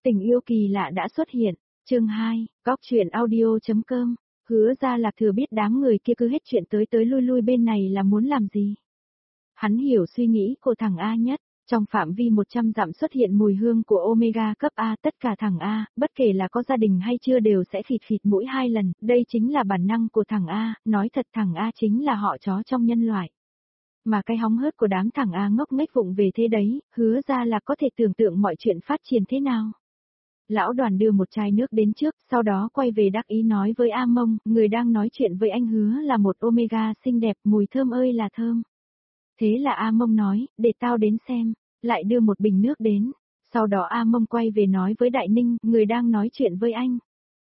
Tình yêu kỳ lạ đã xuất hiện. Chương 2, Góc truyện audio.com. Hứa Gia Lạc thừa biết đám người kia cứ hết chuyện tới lui bên này là muốn làm gì. Hắn hiểu suy nghĩ của thằng A nhất. Trong phạm vi 100 dặm xuất hiện mùi hương của Omega cấp A, tất cả thằng A, bất kể là có gia đình hay chưa đều sẽ phịt mũi 2 lần, đây chính là bản năng của thằng A, nói thật thằng A chính là họ chó trong nhân loại. Mà cái hóng hớt của đám thằng A ngốc nghếch vụng về thế đấy, Hứa Gia Lạc có thể tưởng tượng mọi chuyện phát triển thế nào. Lão Đoàn đưa một chai nước đến trước, sau đó quay về đắc ý nói với A Mông, người đang nói chuyện với anh Hứa là một Omega xinh đẹp, mùi thơm ơi là thơm. Thế là A Mông nói, để tao đến xem, lại đưa một bình nước đến. Sau đó A Mông quay về nói với Đại Ninh, người đang nói chuyện với anh.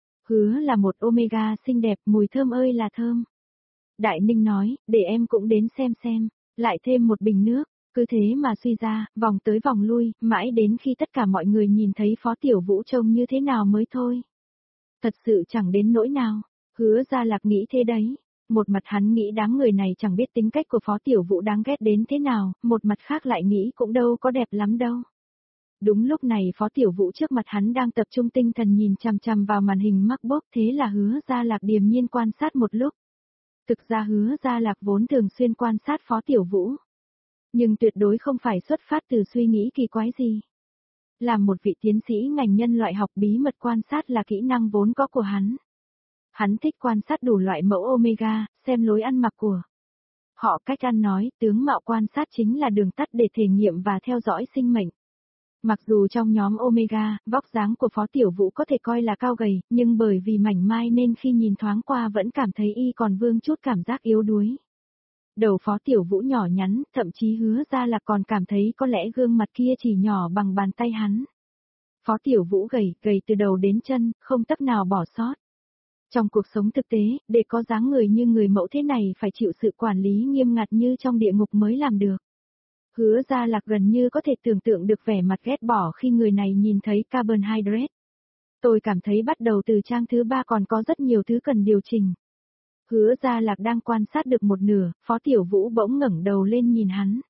Hứa là một Omega xinh đẹp, mùi thơm ơi là thơm. Đại Ninh nói, để em cũng đến xem, lại thêm một bình nước. Cứ thế mà suy ra, vòng tới vòng lui, mãi đến khi tất cả mọi người nhìn thấy Phó Tiểu Vũ trông như thế nào mới thôi. Thật sự chẳng đến nỗi nào, Hứa Gia Lạc nghĩ thế đấy. Một mặt hắn nghĩ đám người này chẳng biết tính cách của Phó Tiểu Vũ đáng ghét đến thế nào, một mặt khác lại nghĩ cũng đâu có đẹp lắm đâu. Đúng lúc này Phó Tiểu Vũ trước mặt hắn đang tập trung tinh thần nhìn chằm chằm vào màn hình MacBook, thế là Hứa Gia Lạc điềm nhiên quan sát một lúc. Thực ra Hứa Gia Lạc vốn thường xuyên quan sát Phó Tiểu Vũ. Nhưng tuyệt đối không phải xuất phát từ suy nghĩ kỳ quái gì. Làm một vị tiến sĩ ngành nhân loại học, bí mật quan sát là kỹ năng vốn có của hắn. Hắn thích quan sát đủ loại mẫu Omega, xem lối ăn mặc của họ, cách ăn nói, tướng mạo, quan sát chính là đường tắt để thể nghiệm và theo dõi sinh mệnh. Mặc dù trong nhóm Omega, vóc dáng của Phó Tiểu Vũ có thể coi là cao gầy, nhưng bởi vì mảnh mai nên khi nhìn thoáng qua vẫn cảm thấy y còn vương chút cảm giác yếu đuối. Đầu Phó Tiểu Vũ nhỏ nhắn, thậm chí Hứa Gia Lạc còn cảm thấy có lẽ gương mặt kia chỉ nhỏ bằng bàn tay hắn. Phó Tiểu Vũ gầy từ đầu đến chân, không tấc nào bỏ sót. Trong cuộc sống thực tế, để có dáng người như người mẫu thế này phải chịu sự quản lý nghiêm ngặt như trong địa ngục mới làm được. Hứa Gia Lạc gần như có thể tưởng tượng được vẻ mặt ghét bỏ khi người này nhìn thấy carbohydrate. Tôi cảm thấy bắt đầu từ trang thứ 3 còn có rất nhiều thứ cần điều chỉnh. Hứa Gia Lạc đang quan sát được một nửa, Phó Tiểu Vũ bỗng ngẩng đầu lên nhìn hắn.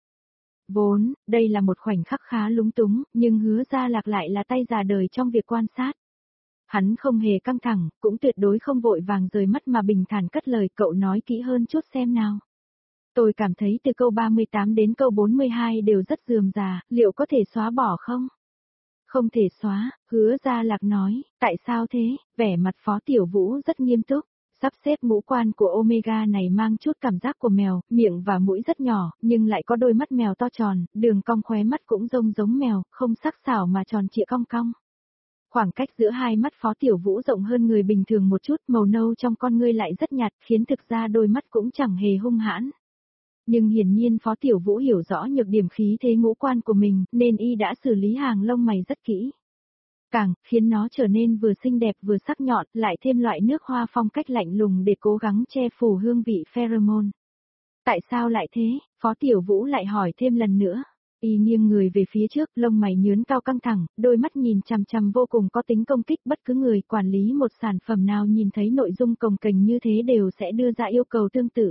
Vốn, đây là một khoảnh khắc khá lúng túng, nhưng Hứa Gia Lạc lại là tay già đời trong việc quan sát. Hắn không hề căng thẳng, cũng tuyệt đối không vội vàng rời mắt mà bình thản cất lời, cậu nói kỹ hơn chút xem nào. Tôi cảm thấy từ câu 38 đến câu 42 đều rất rườm rà, liệu có thể xóa bỏ không? Không thể xóa, Hứa Gia Lạc nói, tại sao thế? Vẻ mặt Phó Tiểu Vũ rất nghiêm túc. Sắp xếp ngũ quan của Omega này mang chút cảm giác của mèo, miệng và mũi rất nhỏ, nhưng lại có đôi mắt mèo to tròn, đường cong khóe mắt cũng giống mèo, không sắc sảo mà tròn trịa cong cong. Khoảng cách giữa hai mắt Phó Tiểu Vũ rộng hơn người bình thường một chút, màu nâu trong con ngươi lại rất nhạt, khiến thực ra đôi mắt cũng chẳng hề hung hãn. Nhưng hiển nhiên Phó Tiểu Vũ hiểu rõ nhược điểm khí thế ngũ quan của mình, nên y đã xử lý hàng lông mày rất kỹ. Càng khiến nó trở nên vừa xinh đẹp vừa sắc nhọn, lại thêm loại nước hoa phong cách lạnh lùng để cố gắng che phủ hương vị pheromone. Tại sao lại thế? Phó Tiểu Vũ lại hỏi thêm lần nữa. Y nghiêng người về phía trước, lông mày nhướn cao căng thẳng, đôi mắt nhìn chằm chằm vô cùng có tính công kích, bất cứ người quản lý một sản phẩm nào nhìn thấy nội dung cồng kềnh như thế đều sẽ đưa ra yêu cầu tương tự.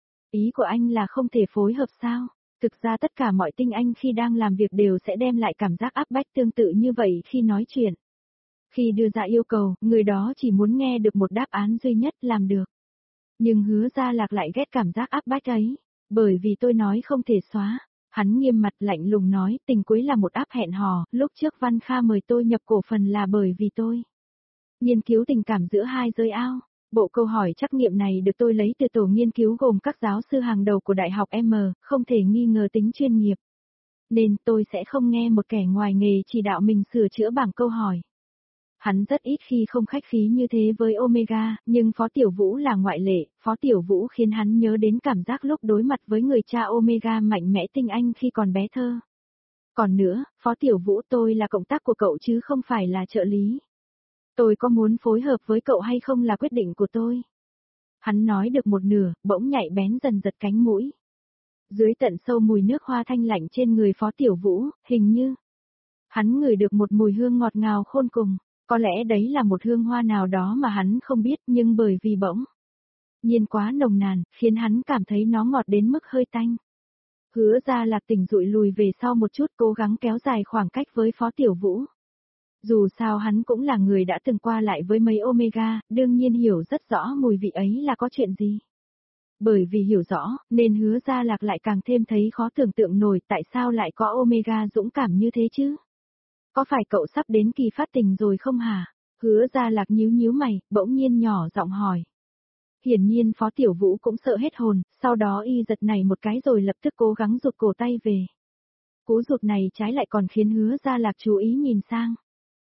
Ý của anh là không thể phối hợp sao? Thực ra tất cả mọi tinh anh khi đang làm việc đều sẽ đem lại cảm giác áp bách tương tự như vậy khi nói chuyện. Khi đưa ra yêu cầu, người đó chỉ muốn nghe được một đáp án duy nhất, làm được. Nhưng Hứa Gia Lạc lại ghét cảm giác áp bách ấy, bởi vì tôi nói không thể xóa. Hắn nghiêm mặt lạnh lùng nói, tình cuối là một app hẹn hò, lúc trước Văn Kha mời tôi nhập cổ phần là bởi vì tôi nghiên cứu tình cảm giữa hai giới ao. Bộ câu hỏi trắc nghiệm này được tôi lấy từ tổ nghiên cứu gồm các giáo sư hàng đầu của Đại học M, không thể nghi ngờ tính chuyên nghiệp. Nên tôi sẽ không nghe một kẻ ngoài nghề chỉ đạo mình sửa chữa bảng câu hỏi. Hắn rất ít khi không khách khí như thế với Omega, nhưng Phó Tiểu Vũ là ngoại lệ, Phó Tiểu Vũ khiến hắn nhớ đến cảm giác lúc đối mặt với người cha Omega mạnh mẽ tinh anh khi còn bé thơ. Còn nữa, Phó Tiểu Vũ, tôi là cộng tác của cậu chứ không phải là trợ lý. Tôi có muốn phối hợp với cậu hay không là quyết định của tôi. Hắn nói được một nửa, bỗng nhạy bén dần giật cánh mũi. Dưới tận sâu mùi nước hoa thanh lạnh trên người Phó Tiểu Vũ, hình như hắn ngửi được một mùi hương ngọt ngào khôn cùng. Có lẽ đấy là một hương hoa nào đó mà hắn không biết, nhưng bởi vì bỗng nhiên quá nồng nàn, khiến hắn cảm thấy nó ngọt đến mức hơi tanh. Hứa Gia Lạc tỉnh dụi lùi về sau một chút, cố gắng kéo dài khoảng cách với Phó Tiểu Vũ. Dù sao hắn cũng là người đã từng qua lại với mấy Omega, đương nhiên hiểu rất rõ mùi vị ấy là có chuyện gì. Bởi vì hiểu rõ, nên Hứa Gia Lạc lại càng thêm thấy khó tưởng tượng nổi tại sao lại có Omega dũng cảm như thế chứ. Có phải cậu sắp đến kỳ phát tình rồi không hả? Hứa Gia Lạc nhíu nhíu mày, bỗng nhiên nhỏ giọng hỏi. Hiển nhiên Phó Tiểu Vũ cũng sợ hết hồn, sau đó y giật này một cái rồi lập tức cố gắng rụt cổ tay về. Cú rụt này trái lại còn khiến Hứa Gia Lạc chú ý nhìn sang.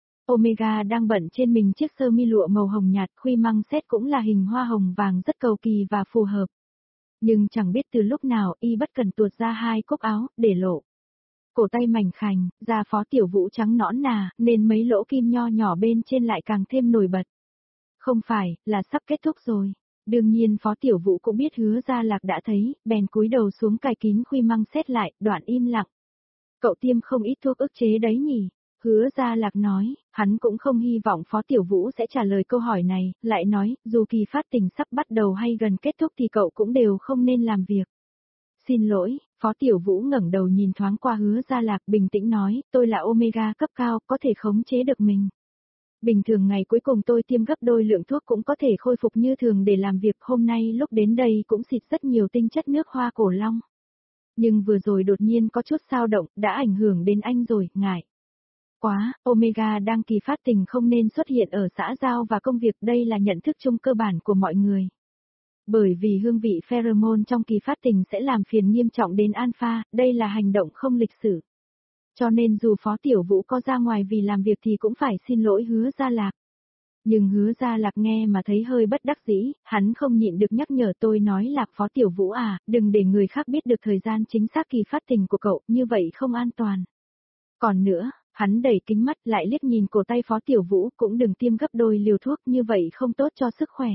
Omega đang bận trên mình chiếc sơ mi lụa màu hồng nhạt, khuy măng xét cũng là hình hoa hồng vàng rất cầu kỳ và phù hợp. Nhưng chẳng biết từ lúc nào y bất cần tuột ra hai cúc áo, để lộ. Cổ tay mảnh khảnh, da Phó Tiểu Vũ trắng nõn nà, nên mấy lỗ kim nho nhỏ bên trên lại càng thêm nổi bật. Không phải, là sắp kết thúc rồi. Đương nhiên Phó Tiểu Vũ cũng biết Hứa Gia Lạc đã thấy, bèn cúi đầu xuống cài kín khuy măng xét lại, đoạn im lặng. Cậu tiêm không ít thuốc ức chế đấy nhỉ? Hứa Gia Lạc nói, hắn cũng không hy vọng Phó Tiểu Vũ sẽ trả lời câu hỏi này, lại nói, dù kỳ phát tình sắp bắt đầu hay gần kết thúc thì cậu cũng đều không nên làm việc. Xin lỗi, Phó Tiểu Vũ ngẩng đầu nhìn thoáng qua Hứa Gia Lạc bình tĩnh nói, tôi là Omega cấp cao, có thể khống chế được mình. Bình thường ngày cuối cùng tôi tiêm gấp đôi lượng thuốc cũng có thể khôi phục như thường để làm việc, hôm nay lúc đến đây cũng xịt rất nhiều tinh chất nước hoa cổ long. Nhưng vừa rồi đột nhiên có chút xao động, đã ảnh hưởng đến anh rồi, ngại. Quá, Omega đang kỳ phát tình không nên xuất hiện ở xã giao và công việc, đây là nhận thức chung cơ bản của mọi người. Bởi vì hương vị pheromone trong kỳ phát tình sẽ làm phiền nghiêm trọng đến alpha, đây là hành động không lịch sử. Cho nên dù Phó Tiểu Vũ có ra ngoài vì làm việc thì cũng phải xin lỗi Hứa Gia Lạc. Nhưng Hứa Gia Lạc nghe mà thấy hơi bất đắc dĩ, hắn không nhịn được nhắc nhở, tôi nói là Phó Tiểu Vũ à, đừng để người khác biết được thời gian chính xác kỳ phát tình của cậu, như vậy không an toàn. Còn nữa, hắn đẩy kính mắt lại liếc nhìn cổ tay Phó Tiểu Vũ, cũng đừng tiêm gấp đôi liều thuốc, như vậy không tốt cho sức khỏe.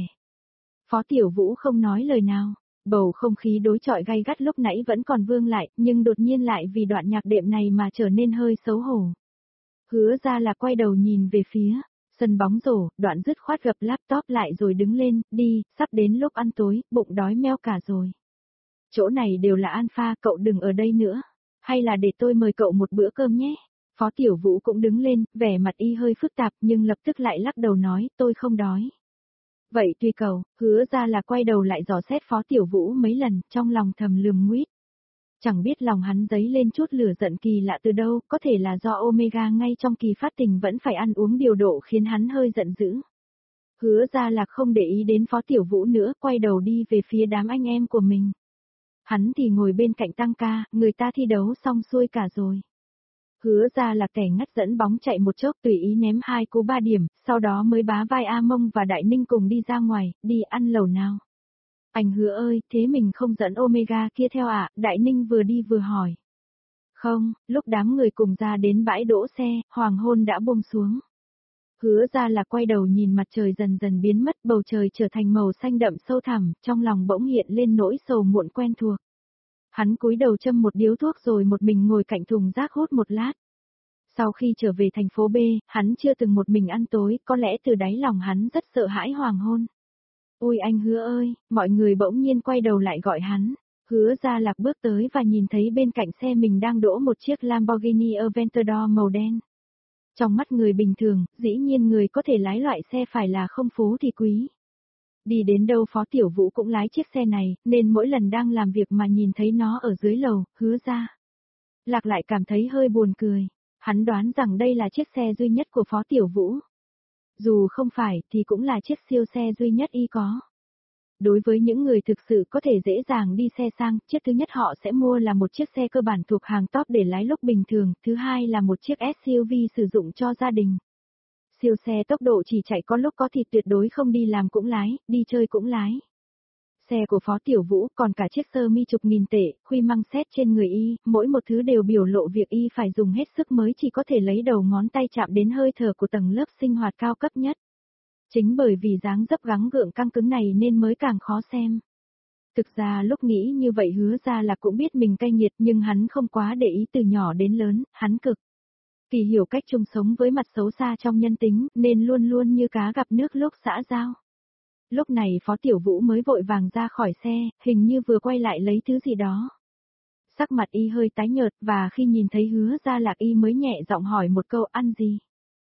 Phó Tiểu Vũ không nói lời nào, bầu không khí đối chọi gay gắt lúc nãy vẫn còn vương lại, nhưng đột nhiên lại vì đoạn nhạc đệm này mà trở nên hơi xấu hổ. Hứa Gia Lạc quay đầu nhìn về phía sân bóng rổ, đoạn dứt khoát gập laptop lại rồi đứng lên, đi, sắp đến lúc ăn tối, bụng đói meo cả rồi. Chỗ này đều là alpha, cậu đừng ở đây nữa. Hay là để tôi mời cậu một bữa cơm nhé. Phó Tiểu Vũ cũng đứng lên, vẻ mặt y hơi phức tạp nhưng lập tức lại lắc đầu nói, tôi không đói. Vậy tùy cậu, Hứa Ra là quay đầu lại dò xét Phó Tiểu Vũ mấy lần, trong lòng thầm lườm nguýt. Chẳng biết lòng hắn dấy lên chút lửa giận kỳ lạ từ đâu, có thể là do Omega ngay trong kỳ phát tình vẫn phải ăn uống điều độ khiến hắn hơi giận dữ. Hứa Ra là không để ý đến Phó Tiểu Vũ nữa, quay đầu đi về phía đám anh em của mình. Hắn thì ngồi bên cạnh tăng ca, người ta thi đấu xong xuôi cả rồi. Hứa Ra là kẻ ngắt dẫn bóng chạy một chốc tùy ý ném 2 cú 3 điểm, sau đó mới bá vai A Mông và Đại Ninh cùng đi ra ngoài, đi ăn lẩu nào. Anh Hứa ơi, thế mình không dẫn Omega kia theo ạ? Đại Ninh vừa đi vừa hỏi. Không, lúc đám người cùng ra đến bãi đỗ xe, hoàng hôn đã buông xuống. Hứa Ra là quay đầu nhìn mặt trời dần dần biến mất, bầu trời trở thành màu xanh đậm sâu thẳm, trong lòng bỗng hiện lên nỗi sầu muộn quen thuộc. Hắn cúi đầu châm một điếu thuốc rồi một mình ngồi cạnh thùng rác hút một lát. Sau khi trở về thành phố B, hắn chưa từng một mình ăn tối, có lẽ từ đáy lòng hắn rất sợ hãi hoàng hôn. Ôi anh Hứa ơi, mọi người bỗng nhiên quay đầu lại gọi hắn. Hứa Ra Lạc bước tới và nhìn thấy bên cạnh xe mình đang đỗ một chiếc Lamborghini Aventador màu đen. Trong mắt người bình thường, dĩ nhiên người có thể lái loại xe phải là không phú thì quý. Đi đến đâu Phó Tiểu Vũ cũng lái chiếc xe này, nên mỗi lần đang làm việc mà nhìn thấy nó ở dưới lầu, Hứa Ra Lạc lại cảm thấy hơi buồn cười. Hắn đoán rằng đây là chiếc xe duy nhất của Phó Tiểu Vũ. Dù không phải thì cũng là chiếc siêu xe duy nhất y có. Đối với những người thực sự có thể dễ dàng đi xe sang, chiếc thứ nhất họ sẽ mua là một chiếc xe cơ bản thuộc hàng top để lái lúc bình thường, thứ hai là một chiếc SUV sử dụng cho gia đình. Siêu xe tốc độ chỉ chạy có lúc có thì tuyệt đối không đi làm cũng lái, đi chơi cũng lái. Xe của Phó Tiểu Vũ còn cả chiếc sơ mi chục nghìn tệ, khuy măng xét trên người y, mỗi một thứ đều biểu lộ việc y phải dùng hết sức mới chỉ có thể lấy đầu ngón tay chạm đến hơi thở của tầng lớp sinh hoạt cao cấp nhất. Chính bởi vì dáng dấp gắng gượng căng cứng này nên mới càng khó xem. Thực ra lúc nghĩ như vậy Hứa Ra là cũng biết mình cay nghiệt nhưng hắn không quá để ý từ nhỏ đến lớn, hắn cực kỳ hiểu cách chung sống với mặt xấu xa trong nhân tính nên luôn luôn như cá gặp nước lúc xã giao. Lúc này Phó Tiểu Vũ mới vội vàng ra khỏi xe, hình như vừa quay lại lấy thứ gì đó. Sắc mặt y hơi tái nhợt và khi nhìn thấy Hứa Ra Lạc y mới nhẹ giọng hỏi một câu ăn gì.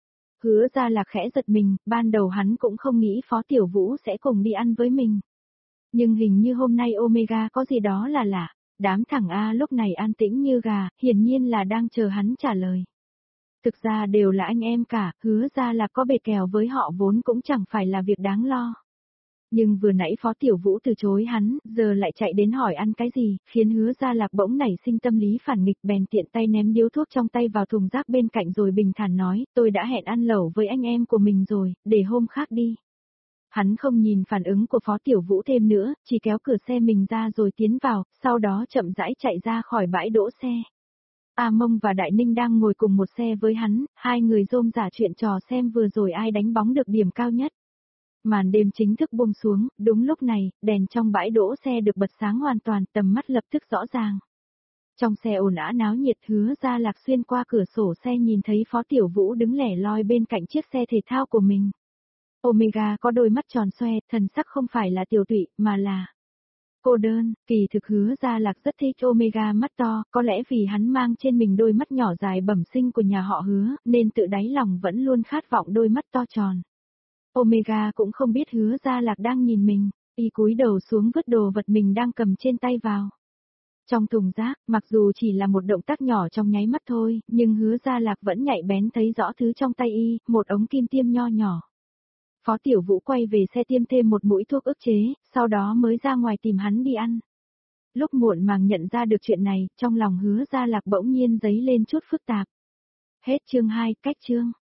Hứa Gia Lạc khẽ giật mình, ban đầu hắn cũng không nghĩ Phó Tiểu Vũ sẽ cùng đi ăn với mình. Nhưng hình như hôm nay Omega có gì đó là lạ, đám thằng A lúc này an tĩnh như gà, hiển nhiên là đang chờ hắn trả lời. Thực ra đều là anh em cả, Hứa Gia Lạc có bệt kèo với họ vốn cũng chẳng phải là việc đáng lo. Nhưng vừa nãy Phó Tiểu Vũ từ chối hắn, giờ lại chạy đến hỏi ăn cái gì, khiến Hứa Gia Lạc bỗng nảy sinh tâm lý phản nghịch, bèn tiện tay ném điếu thuốc trong tay vào thùng rác bên cạnh rồi bình thản nói, tôi đã hẹn ăn lẩu với anh em của mình rồi, để hôm khác đi. Hắn không nhìn phản ứng của Phó Tiểu Vũ thêm nữa, chỉ kéo cửa xe mình ra rồi tiến vào, sau đó chậm rãi chạy ra khỏi bãi đỗ xe. A Mông và Đại Ninh đang ngồi cùng một xe với hắn, hai người rôm rả chuyện trò xem vừa rồi ai đánh bóng được điểm cao nhất. Màn đêm chính thức buông xuống, đúng lúc này, đèn trong bãi đỗ xe được bật sáng hoàn toàn, tầm mắt lập tức rõ ràng. Trong xe ồn ào náo nhiệt, Hứa Gia Lạc xuyên qua cửa sổ xe nhìn thấy Phó Tiểu Vũ đứng lẻ loi bên cạnh chiếc xe thể thao của mình. Omega có đôi mắt tròn xoe, thần sắc không phải là tiểu tụy, mà là cô đơn. Kỳ thực Hứa Gia Lạc rất thích Omega mắt to, có lẽ vì hắn mang trên mình đôi mắt nhỏ dài bẩm sinh của nhà họ Hứa, nên tự đáy lòng vẫn luôn khát vọng đôi mắt to tròn. Omega cũng không biết Hứa Gia Lạc đang nhìn mình, y cúi đầu xuống vứt đồ vật mình đang cầm trên tay vào. Trong thùng rác, mặc dù chỉ là một động tác nhỏ trong nháy mắt thôi, nhưng Hứa Gia Lạc vẫn nhạy bén thấy rõ thứ trong tay y, một ống kim tiêm nho nhỏ. Phó Tiểu Vũ quay về xe tiêm thêm một mũi thuốc ức chế, sau đó mới ra ngoài tìm hắn đi ăn. Lúc muộn màng nhận ra được chuyện này, trong lòng Hứa Gia Lạc bỗng nhiên dấy lên chút phức tạp. Hết chương 2, cách chương.